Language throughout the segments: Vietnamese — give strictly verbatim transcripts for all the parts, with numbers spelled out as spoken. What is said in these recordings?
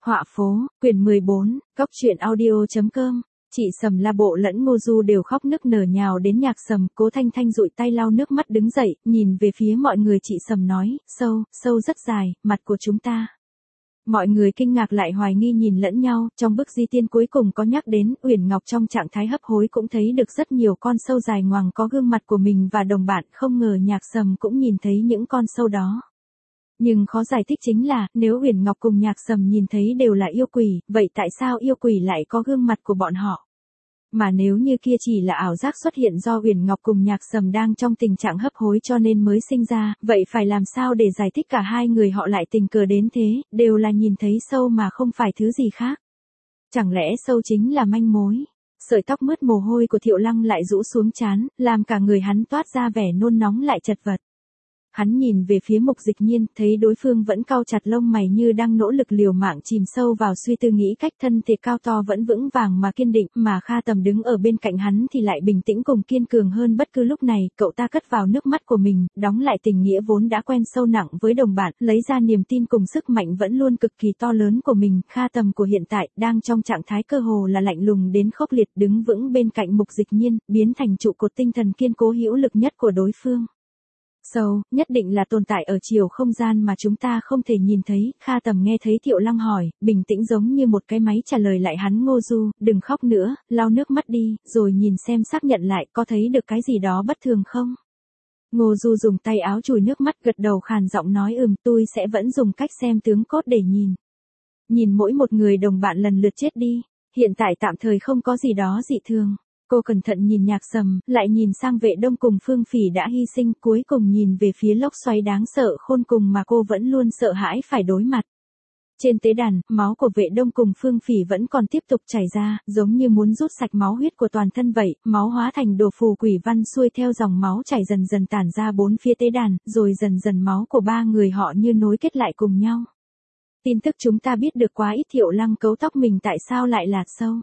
Họa phố, quyển mười bốn, Cóc truyện audio.com. Chị Sầm La Bộ lẫn Ngô Du đều khóc nức nở nhào đến nhạc Sầm, Cố Thanh Thanh dụi tay lau nước mắt đứng dậy, nhìn về phía mọi người chị Sầm nói, sâu, sâu rất dài, mặt của chúng ta. Mọi người kinh ngạc lại hoài nghi nhìn lẫn nhau, trong bức di tiên cuối cùng có nhắc đến, Uyển Ngọc trong trạng thái hấp hối cũng thấy được rất nhiều con sâu dài ngoằng có gương mặt của mình và đồng bạn, không ngờ nhạc Sầm cũng nhìn thấy những con sâu đó. Nhưng khó giải thích chính là, nếu Uyển Ngọc cùng nhạc Sầm nhìn thấy đều là yêu quỷ, vậy tại sao yêu quỷ lại có gương mặt của bọn họ? Mà nếu như kia chỉ là ảo giác xuất hiện do Uyển Ngọc cùng nhạc Sầm đang trong tình trạng hấp hối cho nên mới sinh ra, vậy phải làm sao để giải thích cả hai người họ lại tình cờ đến thế, đều là nhìn thấy sâu mà không phải thứ gì khác? Chẳng lẽ sâu chính là manh mối? Sợi tóc mướt mồ hôi của Thiệu Lăng lại rũ xuống trán, làm cả người hắn toát ra vẻ nôn nóng lại chật vật. Hắn nhìn về phía Mục Dịch Nhiên, thấy đối phương vẫn cau chặt lông mày như đang nỗ lực liều mạng chìm sâu vào suy tư nghĩ cách, thân thể cao to vẫn vững vàng mà kiên định, mà Kha Tầm đứng ở bên cạnh hắn thì lại bình tĩnh cùng kiên cường hơn bất cứ lúc này, cậu ta cất vào nước mắt của mình, đóng lại tình nghĩa vốn đã quen sâu nặng với đồng bạn, lấy ra niềm tin cùng sức mạnh vẫn luôn cực kỳ to lớn của mình. Kha Tầm của hiện tại, đang trong trạng thái cơ hồ là lạnh lùng đến khốc liệt, đứng vững bên cạnh Mục Dịch Nhiên, biến thành trụ cột tinh thần kiên cố hữu lực nhất của đối phương. Sâu, nhất định là tồn tại ở chiều không gian mà chúng ta không thể nhìn thấy. Kha Tầm nghe thấy Thiệu Lăng hỏi, bình tĩnh giống như một cái máy trả lời lại hắn. Ngô Du, đừng khóc nữa, lau nước mắt đi, rồi nhìn xem xác nhận lại có thấy được cái gì đó bất thường không? Ngô Du dùng tay áo chùi nước mắt, gật đầu khàn giọng nói ừm, tôi sẽ vẫn dùng cách xem tướng cốt để nhìn. Nhìn mỗi một người đồng bạn lần lượt chết đi, hiện tại tạm thời không có gì đó dị thường. Cô cẩn thận nhìn nhạc Sầm, lại nhìn sang Vệ Đông cùng Phương Phỉ đã hy sinh, cuối cùng nhìn về phía lốc xoáy đáng sợ khôn cùng mà cô vẫn luôn sợ hãi phải đối mặt. Trên tế đàn, máu của Vệ Đông cùng Phương Phỉ vẫn còn tiếp tục chảy ra, giống như muốn rút sạch máu huyết của toàn thân vậy, máu hóa thành đồ phù quỷ văn xuôi theo dòng máu chảy dần dần tản ra bốn phía tế đàn, rồi dần dần máu của ba người họ như nối kết lại cùng nhau. Tin tức chúng ta biết được quá ít. Thiệu Lăng cấu tóc mình, tại sao lại là sâu?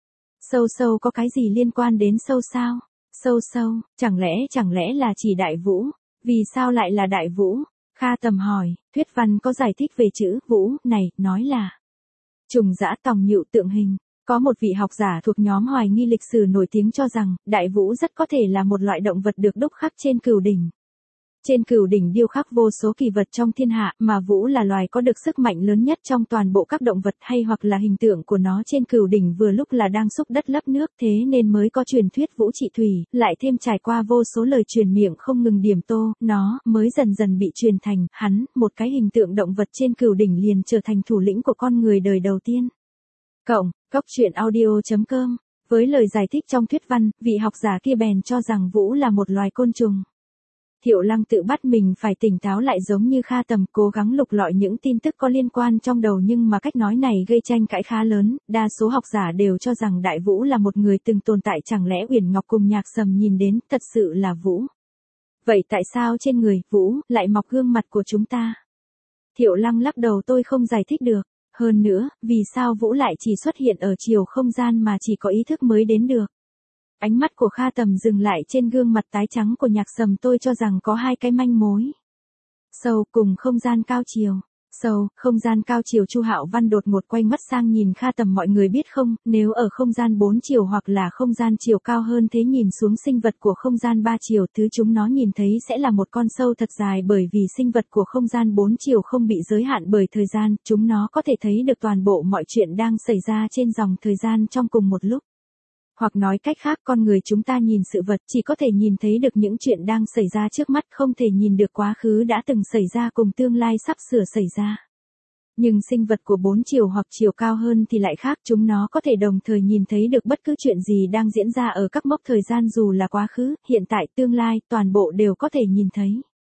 Sâu sâu có cái gì liên quan đến sâu sao? Sâu sâu, chẳng lẽ chẳng lẽ là chỉ Đại Vũ? Vì sao lại là Đại Vũ? Kha Tầm hỏi, thuyết văn có giải thích về chữ Vũ này, nói là trùng dã tòng nhựu tượng hình. Có một vị học giả thuộc nhóm hoài nghi lịch sử nổi tiếng cho rằng, Đại Vũ rất có thể là một loại động vật được đúc khắc trên Cửu Đỉnh. Trên Cửu Đỉnh điêu khắc vô số kỳ vật trong thiên hạ, mà Vũ là loài có được sức mạnh lớn nhất trong toàn bộ các động vật, hay hoặc là hình tượng của nó trên Cửu Đỉnh vừa lúc là đang xúc đất lấp nước, thế nên mới có truyền thuyết Vũ trị thủy, lại thêm trải qua vô số lời truyền miệng không ngừng điểm tô, nó mới dần dần bị truyền thành, hắn, một cái hình tượng động vật trên Cửu Đỉnh liền trở thành thủ lĩnh của con người đời đầu tiên. Cộng, Cóc truyện audio.com. Với lời giải thích trong thuyết văn, vị học giả kia bèn cho rằng Vũ là một loài côn trùng. Thiệu Lăng tự bắt mình phải tỉnh táo lại giống như Kha Tầm, cố gắng lục lọi những tin tức có liên quan trong đầu, nhưng mà cách nói này gây tranh cãi khá lớn, đa số học giả đều cho rằng Đại Vũ là một người từng tồn tại, chẳng lẽ Uyển Ngọc cùng nhạc Sầm nhìn đến, thật sự là Vũ? Vậy tại sao trên người, Vũ, lại mọc gương mặt của chúng ta? Thiệu Lăng lắc đầu, tôi không giải thích được. Hơn nữa, vì sao Vũ lại chỉ xuất hiện ở chiều không gian mà chỉ có ý thức mới đến được? Ánh mắt của Kha Tầm dừng lại trên gương mặt tái trắng của nhạc Sầm, tôi cho rằng có hai cái manh mối. Sâu cùng không gian cao chiều. Sâu, không gian cao chiều. Chu Hạo Văn đột ngột quay mắt sang nhìn Kha Tầm, mọi người biết không, nếu ở không gian bốn chiều hoặc là không gian chiều cao hơn thế nhìn xuống sinh vật của không gian ba chiều, thứ chúng nó nhìn thấy sẽ là một con sâu thật dài, bởi vì sinh vật của không gian bốn chiều không bị giới hạn bởi thời gian, chúng nó có thể thấy được toàn bộ mọi chuyện đang xảy ra trên dòng thời gian trong cùng một lúc. Hoặc nói cách khác, con người chúng ta nhìn sự vật chỉ có thể nhìn thấy được những chuyện đang xảy ra trước mắt, không thể nhìn được quá khứ đã từng xảy ra cùng tương lai sắp sửa xảy ra. Nhưng sinh vật của bốn chiều hoặc chiều cao hơn thì lại khác, chúng nó có thể đồng thời nhìn thấy được bất cứ chuyện gì đang diễn ra ở các mốc thời gian, dù là quá khứ, hiện tại, tương lai, toàn bộ đều có thể nhìn thấy.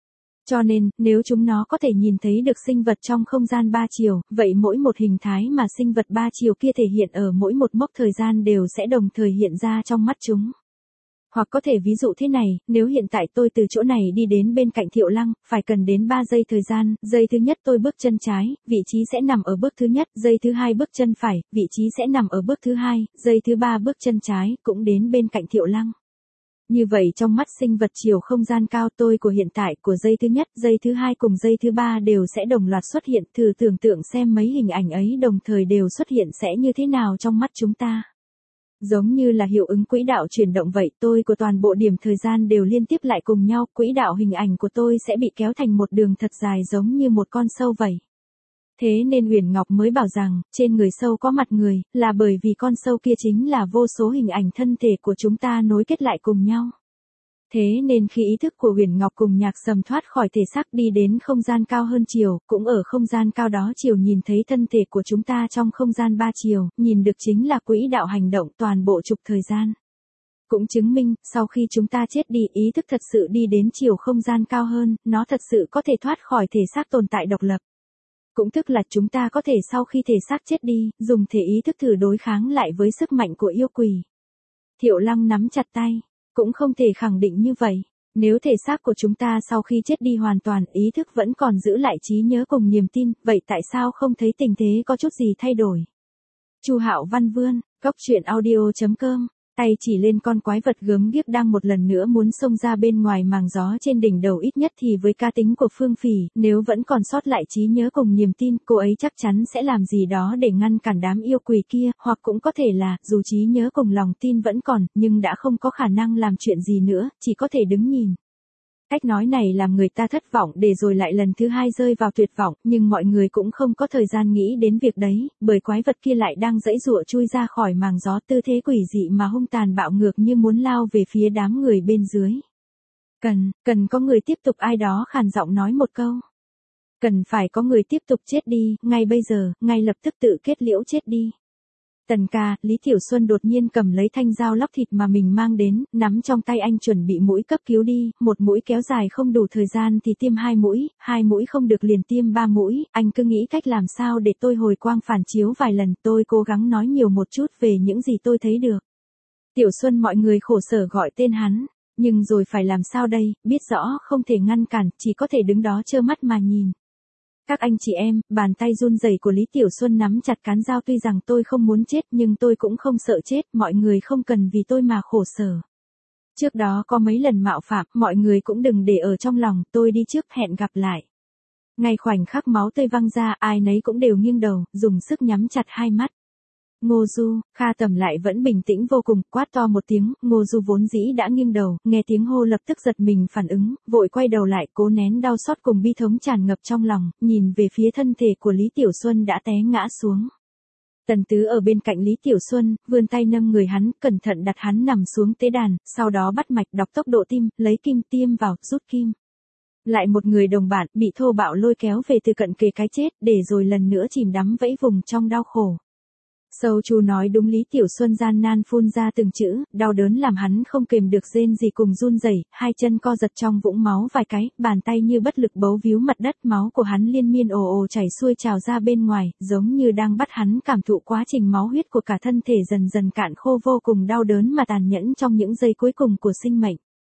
Cho nên, nếu chúng nó có thể nhìn thấy được sinh vật trong không gian ba chiều, vậy mỗi một hình thái mà sinh vật ba chiều kia thể hiện ở mỗi một mốc thời gian đều sẽ đồng thời hiện ra trong mắt chúng. Hoặc có thể ví dụ thế này, nếu hiện tại tôi từ chỗ này đi đến bên cạnh Thiệu Lăng, phải cần đến ba giây thời gian, giây thứ nhất tôi bước chân trái, vị trí sẽ nằm ở bước thứ nhất, giây thứ hai bước chân phải, vị trí sẽ nằm ở bước thứ hai, giây thứ ba bước chân trái, cũng đến bên cạnh Thiệu Lăng. Như vậy trong mắt sinh vật chiều không gian cao tôi của hiện tại của giây thứ nhất, giây thứ hai cùng giây thứ ba đều sẽ đồng loạt xuất hiện. Thử tưởng tượng xem mấy hình ảnh ấy đồng thời đều xuất hiện sẽ như thế nào trong mắt chúng ta. Giống như là hiệu ứng quỹ đạo chuyển động vậy, tôi của toàn bộ điểm thời gian đều liên tiếp lại cùng nhau, quỹ đạo hình ảnh của tôi sẽ bị kéo thành một đường thật dài giống như một con sâu vậy. Thế nên Huyền Ngọc mới bảo rằng, trên người sâu có mặt người, là bởi vì con sâu kia chính là vô số hình ảnh thân thể của chúng ta nối kết lại cùng nhau. Thế nên khi ý thức của Huyền Ngọc cùng Nhạc Sầm thoát khỏi thể xác đi đến không gian cao hơn chiều, cũng ở không gian cao đó chiều nhìn thấy thân thể của chúng ta trong không gian ba chiều, nhìn được chính là quỹ đạo hành động toàn bộ trục thời gian. Cũng chứng minh, sau khi chúng ta chết đi, ý thức thật sự đi đến chiều không gian cao hơn, nó thật sự có thể thoát khỏi thể xác tồn tại độc lập. Cũng tức là chúng ta có thể sau khi thể xác chết đi, dùng thể ý thức thử đối kháng lại với sức mạnh của yêu quỷ. Thiệu Lăng nắm chặt tay, cũng không thể khẳng định như vậy. Nếu thể xác của chúng ta sau khi chết đi hoàn toàn, ý thức vẫn còn giữ lại trí nhớ cùng niềm tin, vậy tại sao không thấy tình thế có chút gì thay đổi? Chu Hạo Văn vươn, cốc truyện audio chấm com, tay chỉ lên con quái vật gớm ghiếc đang một lần nữa muốn xông ra bên ngoài màng gió trên đỉnh đầu. Ít nhất thì với cá tính của Phương Phỉ, nếu vẫn còn sót lại trí nhớ cùng niềm tin, cô ấy chắc chắn sẽ làm gì đó để ngăn cản đám yêu quỷ kia, hoặc cũng có thể là, dù trí nhớ cùng lòng tin vẫn còn, nhưng đã không có khả năng làm chuyện gì nữa, chỉ có thể đứng nhìn. Cách nói này làm người ta thất vọng để rồi lại lần thứ hai rơi vào tuyệt vọng, nhưng mọi người cũng không có thời gian nghĩ đến việc đấy, bởi quái vật kia lại đang giãy giụa chui ra khỏi màng gió, tư thế quỷ dị mà hung tàn bạo ngược như muốn lao về phía đám người bên dưới. Cần, cần có người tiếp tục, ai đó khàn giọng nói một câu. Cần phải có người tiếp tục chết đi, ngay bây giờ, ngay lập tức tự kết liễu chết đi. Tần ca, Lý Tiểu Xuân đột nhiên cầm lấy thanh dao lóc thịt mà mình mang đến, nắm trong tay anh chuẩn bị mũi cấp cứu đi, một mũi kéo dài không đủ thời gian thì tiêm hai mũi, hai mũi không được liền tiêm ba mũi, anh cứ nghĩ cách làm sao để tôi hồi quang phản chiếu vài lần, tôi cố gắng nói nhiều một chút về những gì tôi thấy được. Tiểu Xuân mọi người khổ sở gọi tên hắn, nhưng rồi phải làm sao đây, biết rõ không thể ngăn cản, chỉ có thể đứng đó trơ mắt mà nhìn. Các anh chị em, bàn tay run rẩy của Lý Tiểu Xuân nắm chặt cán dao, tuy rằng tôi không muốn chết nhưng tôi cũng không sợ chết, mọi người không cần vì tôi mà khổ sở. Trước đó có mấy lần mạo phạm, mọi người cũng đừng để ở trong lòng, tôi đi trước, hẹn gặp lại. Ngay khoảnh khắc máu tươi văng ra, ai nấy cũng đều nghiêng đầu, dùng sức nhắm chặt hai mắt. Ngô Du, Kha Tầm lại vẫn bình tĩnh vô cùng, quát to một tiếng, Ngô Du vốn dĩ đã nghiêng đầu, nghe tiếng hô lập tức giật mình phản ứng, vội quay đầu lại, cố nén đau xót cùng bi thống tràn ngập trong lòng, nhìn về phía thân thể của Lý Tiểu Xuân đã té ngã xuống. Tần Tứ ở bên cạnh Lý Tiểu Xuân, vươn tay nâng người hắn, cẩn thận đặt hắn nằm xuống tế đàn, sau đó bắt mạch đọc tốc độ tim, lấy kim tiêm vào, rút kim. Lại một người đồng bạn bị thô bạo lôi kéo về từ cận kề cái chết, để rồi lần nữa chìm đắm vẫy vùng trong đau khổ. Sâu Chu nói đúng, Lý Tiểu Xuân gian nan phun ra từng chữ, đau đớn làm hắn không kềm được rên gì cùng run rẩy, hai chân co giật trong vũng máu vài cái, bàn tay như bất lực bấu víu mặt đất, máu của hắn liên miên ồ ồ chảy xuôi trào ra bên ngoài, giống như đang bắt hắn cảm thụ quá trình máu huyết của cả thân thể dần dần cạn khô, vô cùng đau đớn mà tàn nhẫn trong những giây cuối cùng của sinh mệnh.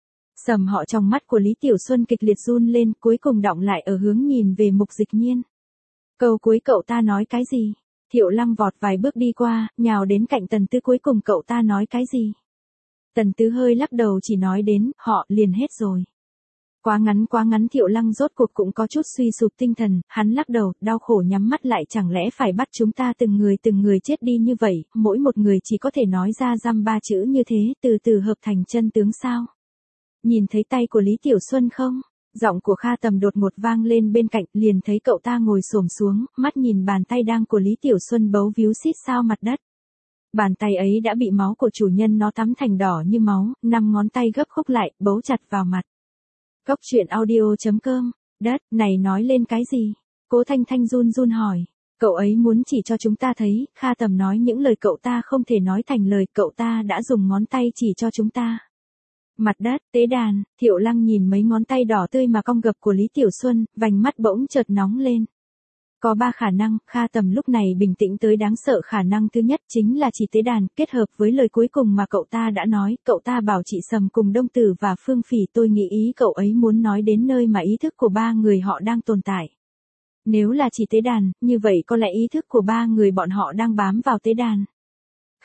Sầm họ trong mắt của Lý Tiểu Xuân kịch liệt run lên, cuối cùng đọng lại ở hướng nhìn về Mục Dịch Nhiên. Câu cuối cậu ta nói cái gì? Thiệu Lăng vọt vài bước đi qua, nhào đến cạnh Tần Tứ, cuối cùng cậu ta nói cái gì? Tần Tứ hơi lắc đầu, chỉ nói đến, họ, liền hết rồi. Quá ngắn quá ngắn, Thiệu Lăng rốt cuộc cũng có chút suy sụp tinh thần, hắn lắc đầu, đau khổ nhắm mắt lại, chẳng lẽ phải bắt chúng ta từng người từng người chết đi như vậy, mỗi một người chỉ có thể nói ra dăm ba chữ như thế, từ từ hợp thành chân tướng sao? Nhìn thấy tay của Lý Tiểu Xuân không? Giọng của Kha Tầm đột ngột vang lên bên cạnh, liền thấy cậu ta ngồi xổm xuống, mắt nhìn bàn tay đang của Lý Tiểu Xuân bấu víu xít sao mặt đất. Bàn tay ấy đã bị máu của chủ nhân nó tắm thành đỏ như máu, năm ngón tay gấp khúc lại, bấu chặt vào mặt. Cốc truyện audio chấm com, đất, này nói lên cái gì? Cố Thanh Thanh run run hỏi. Cậu ấy muốn chỉ cho chúng ta thấy, Kha Tầm nói những lời cậu ta không thể nói thành lời, cậu ta đã dùng ngón tay chỉ cho chúng ta. Mặt đất, tế đàn, Thiệu Lăng nhìn mấy ngón tay đỏ tươi mà cong gập của Lý Tiểu Xuân, vành mắt bỗng chợt nóng lên. Có ba khả năng, Kha Tầm lúc này bình tĩnh tới đáng sợ, khả năng thứ nhất chính là chỉ tế đàn, kết hợp với lời cuối cùng mà cậu ta đã nói, cậu ta bảo chị Sầm cùng Đông Tử và Phương Phỉ, tôi nghĩ ý cậu ấy muốn nói đến nơi mà ý thức của ba người họ đang tồn tại. Nếu là chỉ tế đàn, như vậy có lẽ ý thức của ba người bọn họ đang bám vào tế đàn.